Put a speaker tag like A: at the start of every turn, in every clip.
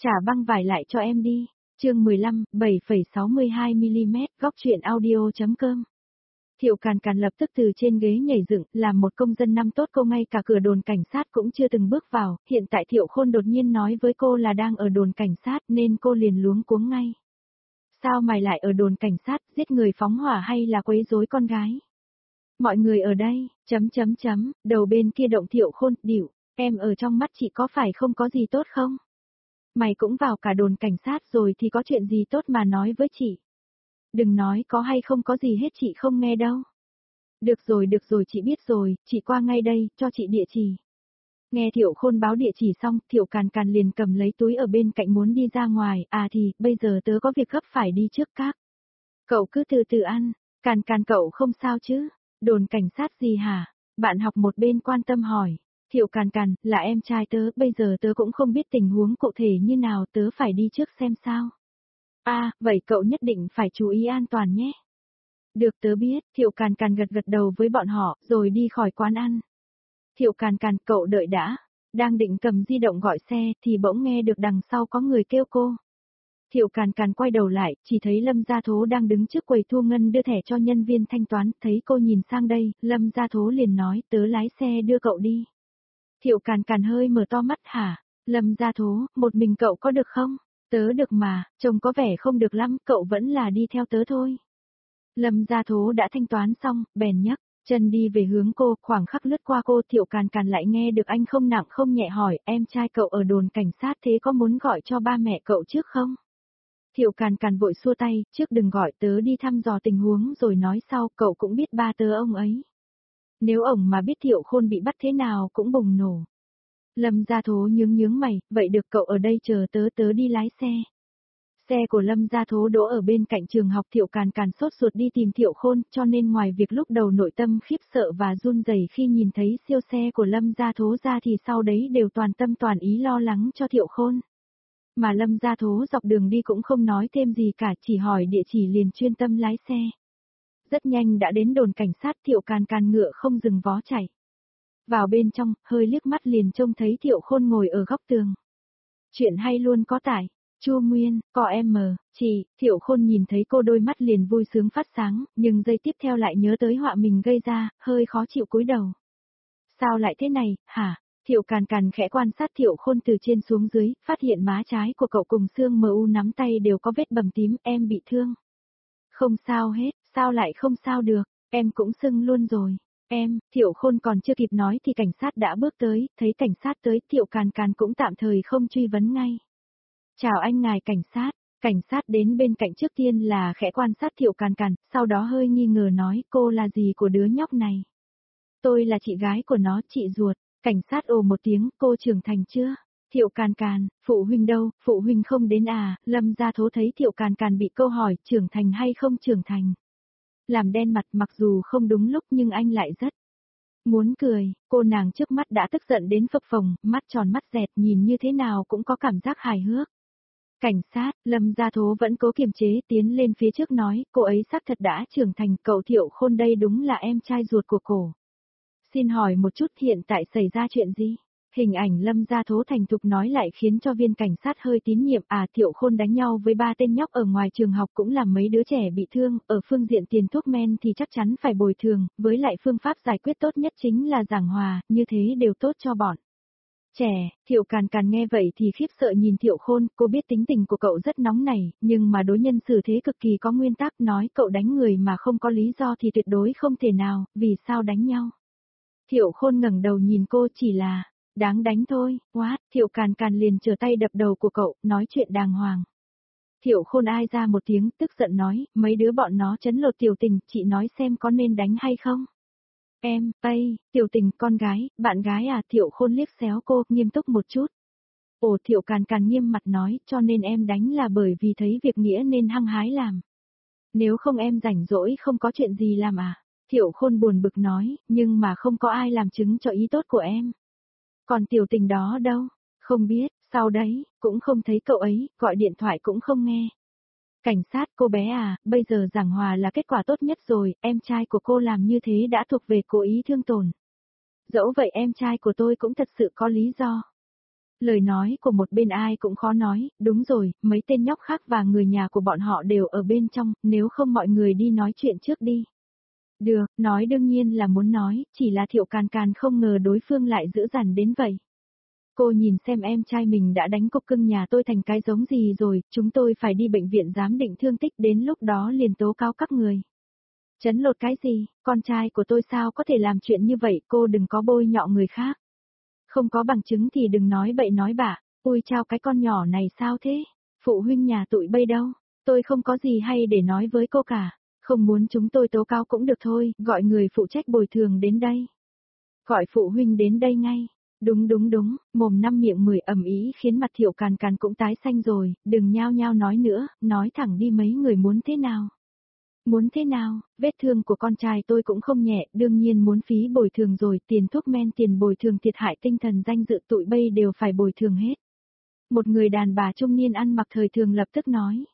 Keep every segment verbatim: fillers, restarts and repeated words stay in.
A: Trả băng vải lại cho em đi. Chương mười lăm, bảy phẩy sáu mươi hai mi-li-mét, góc truyện audio chấm com. Thiệu Càn Càn lập tức từ trên ghế nhảy dựng, làm một công dân năm tốt, cô ngay cả cửa đồn cảnh sát cũng chưa từng bước vào, hiện tại Thiệu Khôn đột nhiên nói với cô là đang ở đồn cảnh sát nên cô liền luống cuống ngay. Sao mày lại ở đồn cảnh sát, giết người phóng hỏa hay là quấy rối con gái? Mọi người ở đây, chấm chấm chấm, đầu bên kia động Thiệu Khôn, điệu, em ở trong mắt chị có phải không có gì tốt không? Mày cũng vào cả đồn cảnh sát rồi thì có chuyện gì tốt mà nói với chị. Đừng nói có hay không có gì hết, chị không nghe đâu. Được rồi được rồi, chị biết rồi, chị qua ngay đây, cho chị địa chỉ. Nghe Thiệu Khôn báo địa chỉ xong, Thiệu Càn Càn liền cầm lấy túi ở bên cạnh muốn đi ra ngoài, à thì, bây giờ tớ có việc gấp phải đi trước các. Cậu cứ từ từ ăn, Càn Càn cậu không sao chứ, đồn cảnh sát gì hả? Bạn học một bên quan tâm hỏi. Thiệu Càn Càn, là em trai tớ, bây giờ tớ cũng không biết tình huống cụ thể như nào, tớ phải đi trước xem sao. À, vậy cậu nhất định phải chú ý an toàn nhé. Được, tớ biết. Thiệu Càn Càn gật gật đầu với bọn họ, rồi đi khỏi quán ăn. Thiệu Càn Càn, cậu đợi đã. Đang định cầm di động gọi xe, thì bỗng nghe được đằng sau có người kêu cô. Thiệu Càn Càn quay đầu lại, chỉ thấy Lâm Gia Thố đang đứng trước quầy thu ngân đưa thẻ cho nhân viên thanh toán, thấy cô nhìn sang đây, Lâm Gia Thố liền nói, tớ lái xe đưa cậu đi. Thiệu Càn Càn hơi mở to mắt, hả? Lâm Gia Thố, một mình cậu có được không? Tớ được mà, trông có vẻ không được lắm, cậu vẫn là đi theo tớ thôi. Lâm Gia Thố đã thanh toán xong, bèn nhấc chân đi về hướng cô, khoảng khắc lướt qua cô, Thiệu Càn Càn lại nghe được anh không nặng không nhẹ hỏi, em trai cậu ở đồn cảnh sát thế có muốn gọi cho ba mẹ cậu trước không? Thiệu Càn Càn vội xua tay, trước đừng gọi, tớ đi thăm dò tình huống rồi nói sau, cậu cũng biết ba tớ ông ấy. Nếu ổng mà biết Thiệu Khôn bị bắt thế nào cũng bùng nổ. Lâm Gia Thố nhướng nhướng mày, vậy được, cậu ở đây chờ tớ, tớ đi lái xe. Xe của Lâm Gia Thố đỗ ở bên cạnh trường học. Thiệu Càn Càn sốt ruột đi tìm Thiệu Khôn, cho nên ngoài việc lúc đầu nội tâm khiếp sợ và run rẩy khi nhìn thấy siêu xe của Lâm Gia Thố ra thì sau đấy đều toàn tâm toàn ý lo lắng cho Thiệu Khôn. Mà Lâm Gia Thố dọc đường đi cũng không nói thêm gì cả, chỉ hỏi địa chỉ liền chuyên tâm lái xe. Rất nhanh đã đến đồn cảnh sát. Thiệu Càn Càn ngựa không dừng vó chạy. Vào bên trong, hơi liếc mắt liền trông thấy Thiệu Khôn ngồi ở góc tường. Chuyện hay luôn có tải. Chu Nguyên, có em mờ, chị. Thiệu Khôn nhìn thấy cô đôi mắt liền vui sướng phát sáng, nhưng giây tiếp theo lại nhớ tới họa mình gây ra, hơi khó chịu cúi đầu. Sao lại thế này, hả? Thiệu Càn Càn khẽ quan sát Thiệu Khôn từ trên xuống dưới, phát hiện má trái của cậu cùng xương mờ u nắm tay đều có vết bầm tím, em bị thương. Không sao hết, sao lại không sao được, em cũng sưng luôn rồi. Em, Thiệu Khôn còn chưa kịp nói thì cảnh sát đã bước tới, thấy cảnh sát tới, Thiệu Càn Càn cũng tạm thời không truy vấn ngay. Chào anh ngài cảnh sát, cảnh sát đến bên cạnh trước tiên là khẽ quan sát Thiệu Càn Càn, sau đó hơi nghi ngờ nói, cô là gì của đứa nhóc này? Tôi là chị gái của nó, chị ruột. Cảnh sát ồ một tiếng, cô trưởng thành chưa? Thiệu Càn Càn, phụ huynh đâu, phụ huynh không đến à? Lâm Gia Thố thấy Thiệu Càn Càn bị câu hỏi trưởng thành hay không trưởng thành. Làm đen mặt, mặc dù không đúng lúc nhưng anh lại rất muốn cười. Cô nàng trước mắt đã tức giận đến phập phồng, mắt tròn mắt dẹt, nhìn như thế nào cũng có cảm giác hài hước. Cảnh sát, Lâm Gia Thố vẫn cố kiềm chế, tiến lên phía trước nói, cô ấy xác thật đã trưởng thành, cậu Thiệu Khôn đây đúng là em trai ruột của cô. Xin hỏi một chút, hiện tại xảy ra chuyện gì? Hình ảnh Lâm Gia Thố thành thục nói lại khiến cho viên cảnh sát hơi tín nhiệm. À, Thiệu Khôn đánh nhau với ba tên nhóc ở ngoài trường học cũng làm mấy đứa trẻ bị thương, ở phương diện tiền thuốc men thì chắc chắn phải bồi thường, với lại phương pháp giải quyết tốt nhất chính là giảng hòa, như thế đều tốt cho bọn trẻ. Thiệu Càn Càn nghe vậy thì khiếp sợ nhìn Thiệu Khôn, cô biết tính tình của cậu rất nóng nảy, nhưng mà đối nhân xử thế cực kỳ có nguyên tắc, nói cậu đánh người mà không có lý do thì tuyệt đối không thể nào, vì sao đánh nhau? Thiệu Khôn ngẩng đầu nhìn cô, chỉ là đáng đánh thôi. What? Thiệu Càn Càn liền trở tay đập đầu của cậu, nói chuyện đàng hoàng. Thiệu Khôn ai ra một tiếng, tức giận nói, mấy đứa bọn nó trấn lột Tiểu Tình, chị nói xem có nên đánh hay không? Em, Tây, Tiểu Tình, con gái, bạn gái à? Thiệu Khôn liếc xéo cô, nghiêm túc một chút. Ồ, Thiệu Càn Càn nghiêm mặt nói, cho nên em đánh là bởi vì thấy việc nghĩa nên hăng hái làm. Nếu không em rảnh rỗi không có chuyện gì làm à? Thiệu Khôn buồn bực nói, nhưng mà không có ai làm chứng cho ý tốt của em. Còn Tiểu Tình đó đâu? Không biết, sau đấy, cũng không thấy cậu ấy, gọi điện thoại cũng không nghe. Cảnh sát, cô bé à, bây giờ giảng hòa là kết quả tốt nhất rồi, em trai của cô làm như thế đã thuộc về cố ý thương tổn. Dẫu vậy em trai của tôi cũng thật sự có lý do. Lời nói của một bên ai cũng khó nói, đúng rồi, mấy tên nhóc khác và người nhà của bọn họ đều ở bên trong, nếu không mọi người đi nói chuyện trước đi. Được, nói đương nhiên là muốn nói, chỉ là Thiệu Càn Càn không ngờ đối phương lại dữ dằn đến vậy. Cô nhìn xem em trai mình đã đánh cục cưng nhà tôi thành cái giống gì rồi, chúng tôi phải đi bệnh viện giám định thương tích đến lúc đó liền tố cáo các người. Chấn lột cái gì, con trai của tôi sao có thể làm chuyện như vậy, cô đừng có bôi nhọ người khác. Không có bằng chứng thì đừng nói bậy nói bạ, ui chao cái con nhỏ này sao thế, phụ huynh nhà tụi bây đâu, tôi không có gì hay để nói với cô cả, không muốn chúng tôi tố cáo cũng được thôi, gọi người phụ trách bồi thường đến đây. Gọi phụ huynh đến đây ngay. Đúng đúng đúng, mồm năm miệng mười ầm ĩ khiến mặt Thiệu Càn Càn cũng tái xanh rồi, đừng nhao nhao nói nữa, nói thẳng đi mấy người muốn thế nào. Muốn thế nào, vết thương của con trai tôi cũng không nhẹ, đương nhiên muốn phí bồi thường rồi, tiền thuốc men, tiền bồi thường thiệt hại tinh thần danh dự tụi bây đều phải bồi thường hết. Một người đàn bà trung niên ăn mặc thời thường lập tức nói.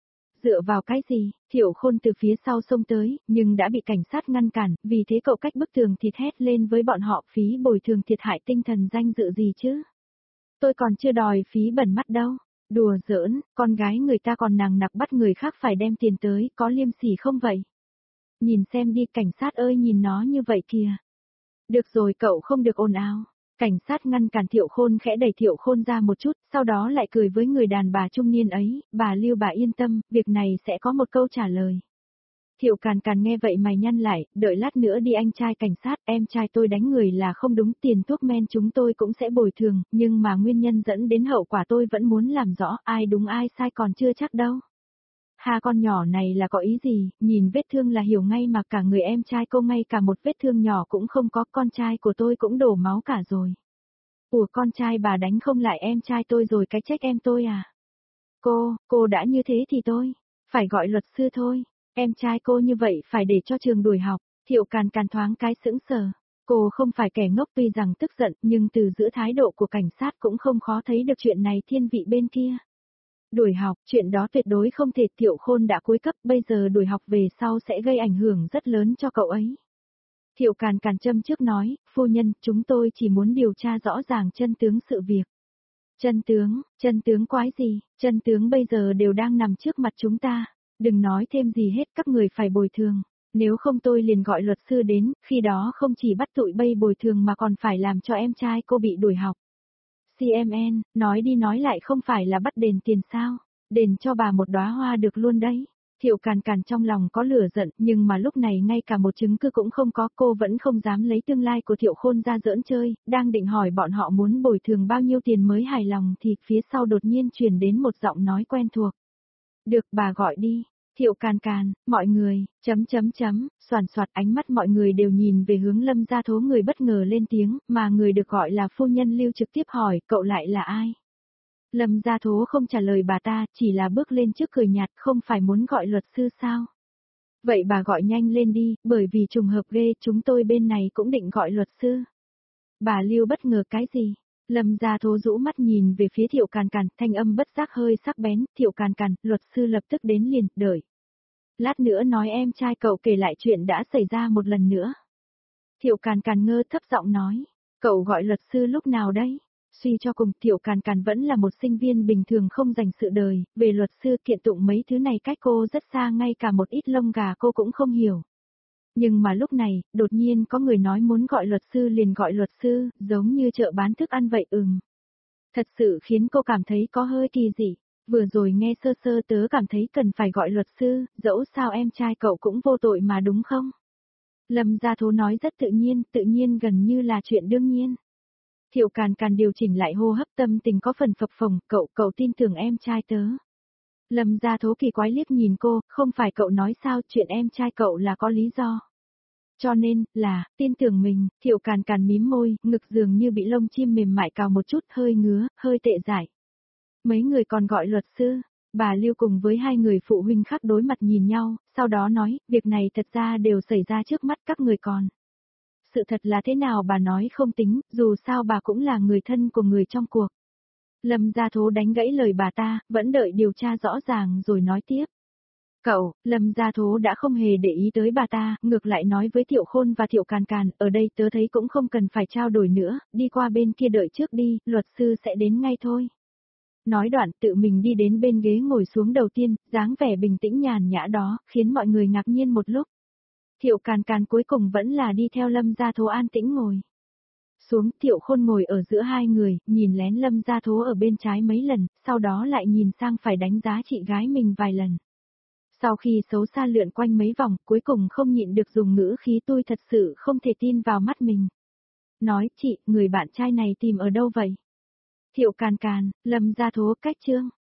A: Dựa vào cái gì, Thiệu Khôn từ phía sau xông tới, nhưng đã bị cảnh sát ngăn cản, vì thế cậu cách bức tường thịt hét lên với bọn họ phí bồi thường thiệt hại tinh thần danh dự gì chứ. Tôi còn chưa đòi phí bẩn mắt đâu. Đùa giỡn, con gái người ta còn nàng nặc bắt người khác phải đem tiền tới, có liêm sỉ không vậy? Nhìn xem đi, cảnh sát ơi, nhìn nó như vậy kìa. Được rồi, cậu không được ồn ào. Cảnh sát ngăn cản Thiệu Khôn, khẽ đẩy Thiệu Khôn ra một chút, sau đó lại cười với người đàn bà trung niên ấy, bà Lưu, bà yên tâm, việc này sẽ có một câu trả lời. Thiệu Càn Càn nghe vậy mày nhăn lại, đợi lát nữa đi anh trai cảnh sát, em trai tôi đánh người là không đúng, tiền thuốc men chúng tôi cũng sẽ bồi thường, nhưng mà nguyên nhân dẫn đến hậu quả tôi vẫn muốn làm rõ, ai đúng ai sai còn chưa chắc đâu. Hà, con nhỏ này là có ý gì, nhìn vết thương là hiểu ngay mà, cả người em trai cô ngay cả một vết thương nhỏ cũng không có, con trai của tôi cũng đổ máu cả rồi. Ủa, con trai bà đánh không lại em trai tôi rồi cái trách em tôi à? Cô, cô đã như thế thì tôi, phải gọi luật sư thôi. Em trai cô như vậy phải để cho trường đuổi học. Thiệu Càn Càn thoáng cái sững sờ. Cô không phải kẻ ngốc, tuy rằng tức giận, nhưng từ giữa thái độ của cảnh sát cũng không khó thấy được chuyện này thiên vị bên kia. Đuổi học, chuyện đó tuyệt đối không thể, Thiệu Khôn đã cuối cấp, bây giờ đuổi học về sau sẽ gây ảnh hưởng rất lớn cho cậu ấy. Thiệu Càn Càn châm trước nói, phu nhân, chúng tôi chỉ muốn điều tra rõ ràng chân tướng sự việc. Chân tướng, chân tướng quái gì, chân tướng bây giờ đều đang nằm trước mặt chúng ta. Đừng nói thêm gì hết, các người phải bồi thường. Nếu không tôi liền gọi luật sư đến, khi đó không chỉ bắt tụi bây bồi thường mà còn phải làm cho em trai cô bị đuổi học. xê em en, nói đi nói lại không phải là bắt đền tiền sao? Đền cho bà một đóa hoa được luôn đấy. Thiệu Càn Càn trong lòng có lửa giận, nhưng mà lúc này ngay cả một chứng cứ cũng không có, cô vẫn không dám lấy tương lai của Thiệu Khôn ra giỡn chơi, đang định hỏi bọn họ muốn bồi thường bao nhiêu tiền mới hài lòng thì phía sau đột nhiên truyền đến một giọng nói quen thuộc. Được, bà gọi đi. Thiệu Càn Càn, mọi người, chấm chấm chấm, soàn soạt, ánh mắt mọi người đều nhìn về hướng Lâm Gia Thố, người bất ngờ lên tiếng, mà người được gọi là phu nhân Lưu trực tiếp hỏi, cậu lại là ai? Lâm Gia Thố không trả lời bà ta, chỉ là bước lên trước cười nhạt, không phải muốn gọi luật sư sao? Vậy bà gọi nhanh lên đi, bởi vì trùng hợp ghê, chúng tôi bên này cũng định gọi luật sư. Bà Lưu bất ngờ cái gì? Lâm Gia Thố rũ mắt nhìn về phía Thiệu Càn Càn, thanh âm bất giác hơi sắc bén, Thiệu Càn Càn, luật sư lập tức đến liền, đợi. Lát nữa nói em trai cậu kể lại chuyện đã xảy ra một lần nữa. Thiệu Càn Càn ngơ thấp giọng nói, cậu gọi luật sư lúc nào đấy? Suy cho cùng, Thiệu Càn Càn vẫn là một sinh viên bình thường không dành sự đời, về luật sư kiện tụng mấy thứ này cách cô rất xa, ngay cả một ít lông gà cô cũng không hiểu. Nhưng mà lúc này, đột nhiên có người nói muốn gọi luật sư liền gọi luật sư, giống như chợ bán thức ăn vậy. Ừm. Thật sự khiến cô cảm thấy có hơi kỳ dị. Vừa rồi nghe sơ sơ tớ cảm thấy cần phải gọi luật sư, dẫu sao em trai cậu cũng vô tội mà đúng không? Lâm Gia Thố nói rất tự nhiên, tự nhiên gần như là chuyện đương nhiên. Thiệu Càn Càn điều chỉnh lại hô hấp, tâm tình có phần phập phồng, cậu, cậu tin tưởng em trai tớ. Lâm Gia Thố kỳ quái liếc nhìn cô, không phải cậu nói sao, chuyện em trai cậu là có lý do. Cho nên, là, tin tưởng mình, Thiệu Càn Càn mím môi, ngực dường như bị lông chim mềm mại cào một chút, hơi ngứa, hơi tệ giải. Mấy người còn gọi luật sư, bà Lưu cùng với hai người phụ huynh khác đối mặt nhìn nhau, sau đó nói, việc này thật ra đều xảy ra trước mắt các người còn. Sự thật là thế nào bà nói không tính, dù sao bà cũng là người thân của người trong cuộc. Lâm Gia Thố đánh gãy lời bà ta, vẫn đợi điều tra rõ ràng rồi nói tiếp. Cậu, Lâm Gia Thố đã không hề để ý tới bà ta, ngược lại nói với Thiệu Khôn và Thiệu Càn Càn, ở đây tớ thấy cũng không cần phải trao đổi nữa, đi qua bên kia đợi trước đi, luật sư sẽ đến ngay thôi. Nói đoạn tự mình đi đến bên ghế ngồi xuống đầu tiên, dáng vẻ bình tĩnh nhàn nhã đó, khiến mọi người ngạc nhiên một lúc. Thiệu Càn Càn cuối cùng vẫn là đi theo Lâm Gia Thố an tĩnh ngồi. Xuống, Thiệu Khôn ngồi ở giữa hai người, nhìn lén Lâm Gia Thố ở bên trái mấy lần, sau đó lại nhìn sang phải đánh giá chị gái mình vài lần. Sau khi xấu xa lượn quanh mấy vòng, cuối cùng không nhịn được dùng ngữ khí tôi thật sự không thể tin vào mắt mình. Nói, chị, người bạn trai này tìm ở đâu vậy? Thiệu Càn Càn, Lâm Gia Thố cách chương.